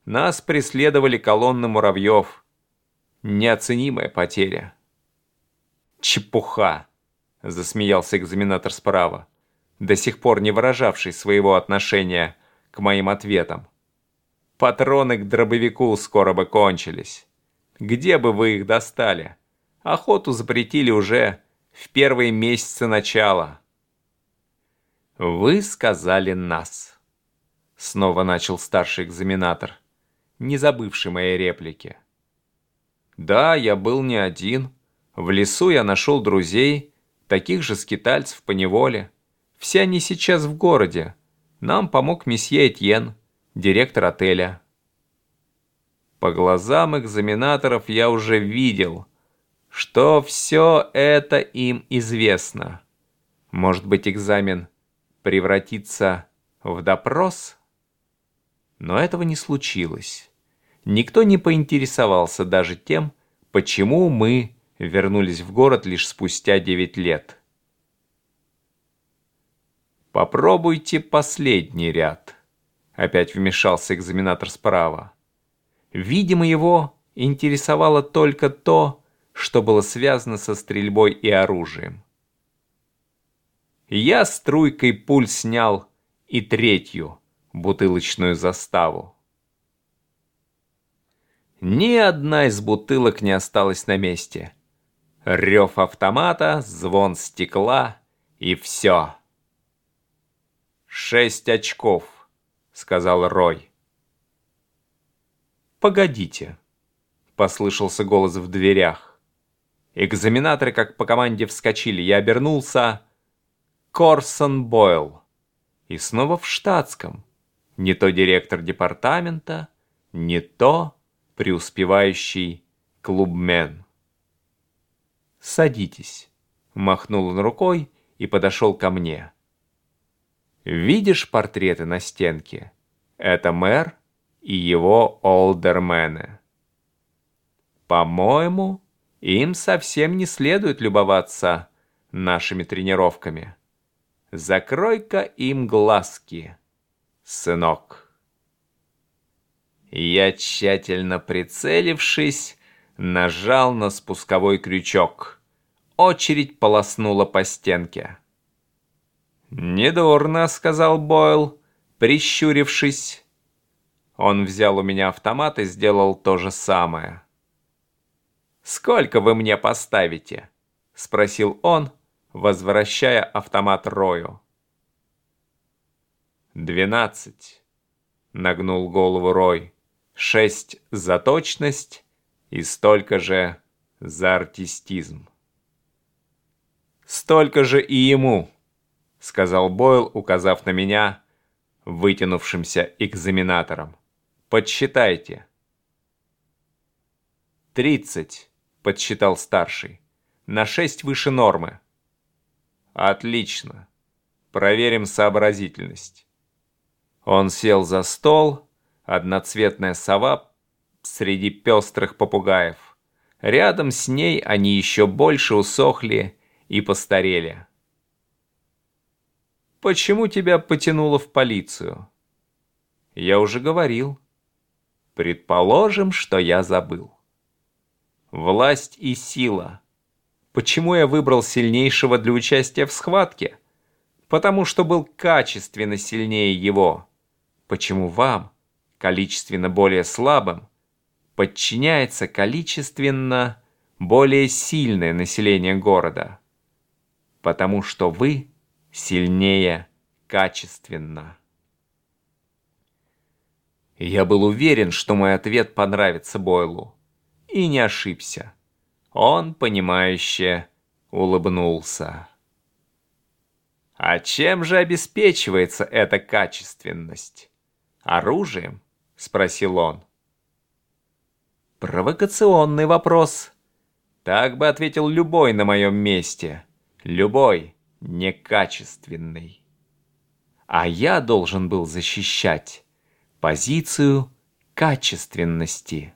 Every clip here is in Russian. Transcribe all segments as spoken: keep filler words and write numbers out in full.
Нас преследовали колонны муравьев. Неоценимая потеря. Чепуха, засмеялся экзаменатор справа, до сих пор не выражавший своего отношения к моим ответам. Патроны к дробовику скоро бы кончились. Где бы вы их достали? Охоту запретили уже в первые месяцы начала. Вы сказали «нас», снова начал старший экзаменатор, не забывший моей реплики. Да, я был не один. В лесу я нашел друзей, таких же скитальцев по неволе. Все они сейчас в городе. Нам помог месье Этьен, директор отеля. По глазам экзаменаторов я уже видел, что все это им известно. Может быть, экзамен превратится в допрос? Но этого не случилось. Никто не поинтересовался даже тем, почему мы вернулись в город лишь спустя девять лет. «Попробуйте последний ряд», — опять вмешался экзаменатор справа. Видимо, его интересовало только то, что было связано со стрельбой и оружием. Я струйкой пуль снял и третью бутылочную заставу. Ни одна из бутылок не осталась на месте. Рев автомата, звон стекла и все. «Шесть очков», — сказал Рой. «Погодите», — послышался голос в дверях. Экзаменаторы, как по команде, вскочили. Я обернулся. Корсон Бойл. И снова в штатском. Не то директор департамента, не то преуспевающий клубмен. «Садитесь», — махнул он рукой и подошел ко мне. «Видишь портреты на стенке? Это мэр и его олдермены. По-моему, им совсем не следует любоваться нашими тренировками. Закрой-ка им глазки, сынок». Я, тщательно прицелившись, нажал на спусковой крючок. Очередь полоснула по стенке. «Недурно», — сказал Бойл, прищурившись. Он взял у меня автомат и сделал то же самое. «Сколько вы мне поставите?» — спросил он, возвращая автомат Рою. «Двенадцать», — нагнул голову Рой. «Шесть за точность и столько же за артистизм». «Столько же и ему», — сказал Бойл, указав на меня вытянувшимся экзаменатором. «Подсчитайте». «Тридцать», — подсчитал старший. «На шесть выше нормы». «Отлично. Проверим сообразительность». Он сел за стол, одноцветная сова среди пестрых попугаев. Рядом с ней они еще больше усохли и постарели. «Почему тебя потянуло в полицию?» «Я уже говорил». «Предположим, что я забыл». «Власть и сила. Почему я выбрал сильнейшего для участия в схватке? Потому что был качественно сильнее его. Почему вам, количественно более слабым, подчиняется количественно более сильное население города? Потому что вы сильнее качественно». Я был уверен, что мой ответ понравится Бойлу. И не ошибся. Он, понимающе, улыбнулся. «А чем же обеспечивается эта качественность? Оружием?» — спросил он. Провокационный вопрос. Так бы ответил любой на моем месте. Любой некачественный. А я должен был защищать позицию качественности.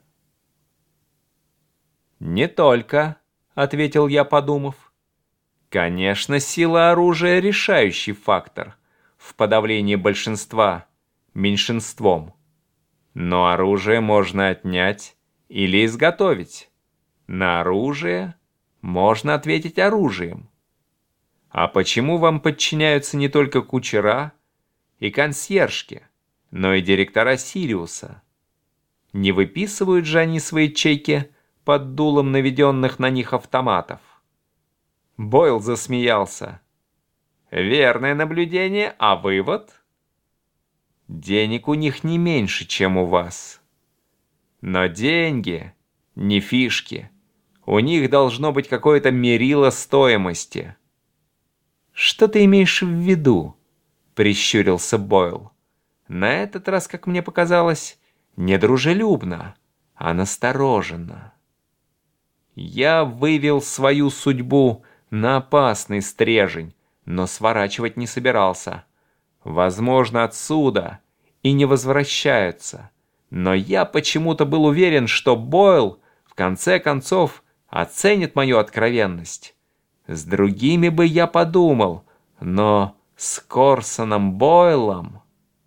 «Не только», — ответил я, подумав. «Конечно, сила оружия — решающий фактор в подавлении большинства меньшинством. Но оружие можно отнять или изготовить. На оружие можно ответить оружием. А почему вам подчиняются не только кучера и консьержки, но и директора Сириуса? Не выписывают же они свои чеки под дулом наведенных на них автоматов? Бойл засмеялся. Верное наблюдение, а вывод? Денег у них не меньше, чем у вас. Но деньги не фишки. У них должно быть какое-то мерило стоимости. «Что ты имеешь в виду?» — прищурился Бойл. На этот раз, как мне показалось, не дружелюбно, а настороженно. Я вывел свою судьбу на опасный стрежень, но сворачивать не собирался. Возможно, отсюда и не возвращаются. Но я почему-то был уверен, что Бойл в конце концов оценит мою откровенность. С другими бы я подумал, но с Корсоном Бойлом...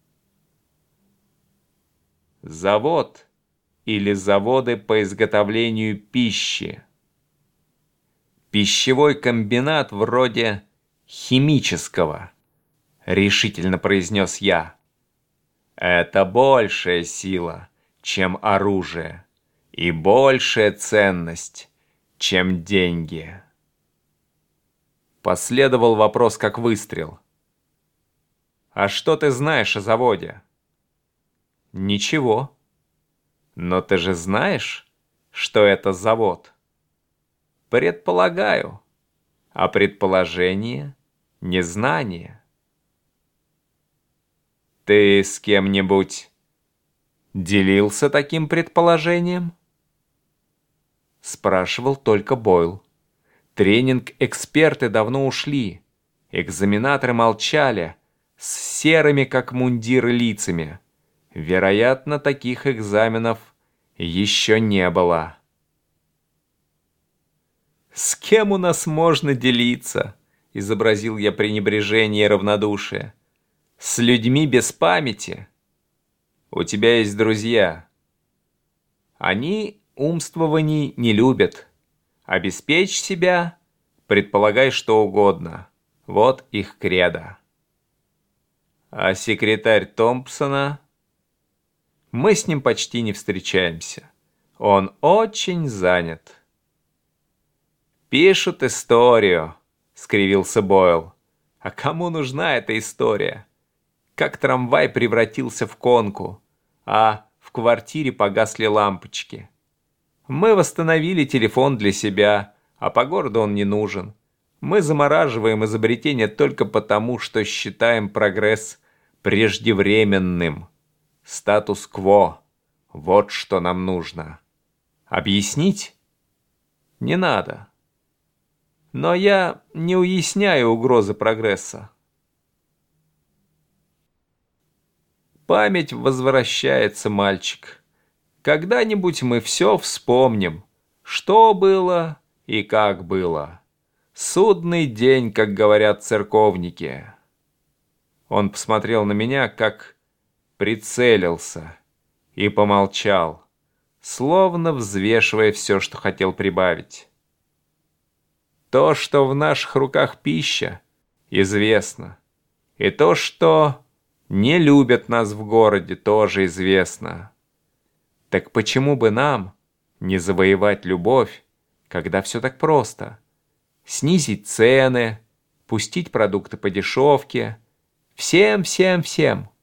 Завод или заводы по изготовлению пищи. Пищевой комбинат вроде химического, решительно произнес я. Это большая сила, чем оружие, и большая ценность, чем деньги. Последовал вопрос как выстрел. «А что ты знаешь о заводе?» «Ничего. Но ты же знаешь, что это завод?» «Предполагаю. А предположение — незнание». «Ты с кем-нибудь делился таким предположением?» Спрашивал только Бойл. Тренинг-эксперты давно ушли. Экзаменаторы молчали, с серыми, как мундиры, лицами. Вероятно, таких экзаменов еще не было. «С кем у нас можно делиться?» — изобразил я пренебрежение и равнодушие. «С людьми без памяти. У тебя есть друзья. Они умствований не любят. Обеспечь себя, предполагай что угодно. Вот их кредо. А секретарь Томпсона... Мы с ним почти не встречаемся. Он очень занят». «Пишут историю», — скривился Бойл. «А кому нужна эта история? Как трамвай превратился в конку, а в квартире погасли лампочки. Мы восстановили телефон для себя, а по городу он не нужен. Мы замораживаем изобретение только потому, что считаем прогресс преждевременным. Статус-кво. Вот что нам нужно. Объяснить? Не надо. Но я не уясняю угрозы прогресса. Память возвращается, мальчик. Когда-нибудь мы все вспомним, что было и как было. Судный день, как говорят церковники. Он посмотрел на меня, как прицелился, и помолчал, словно взвешивая все, что хотел прибавить. То, что в наших руках пища, известно. И то, что не любят нас в городе, тоже известно. Так почему бы нам не завоевать любовь, когда все так просто? Снизить цены, пустить продукты по дешевке. Всем, всем, всем.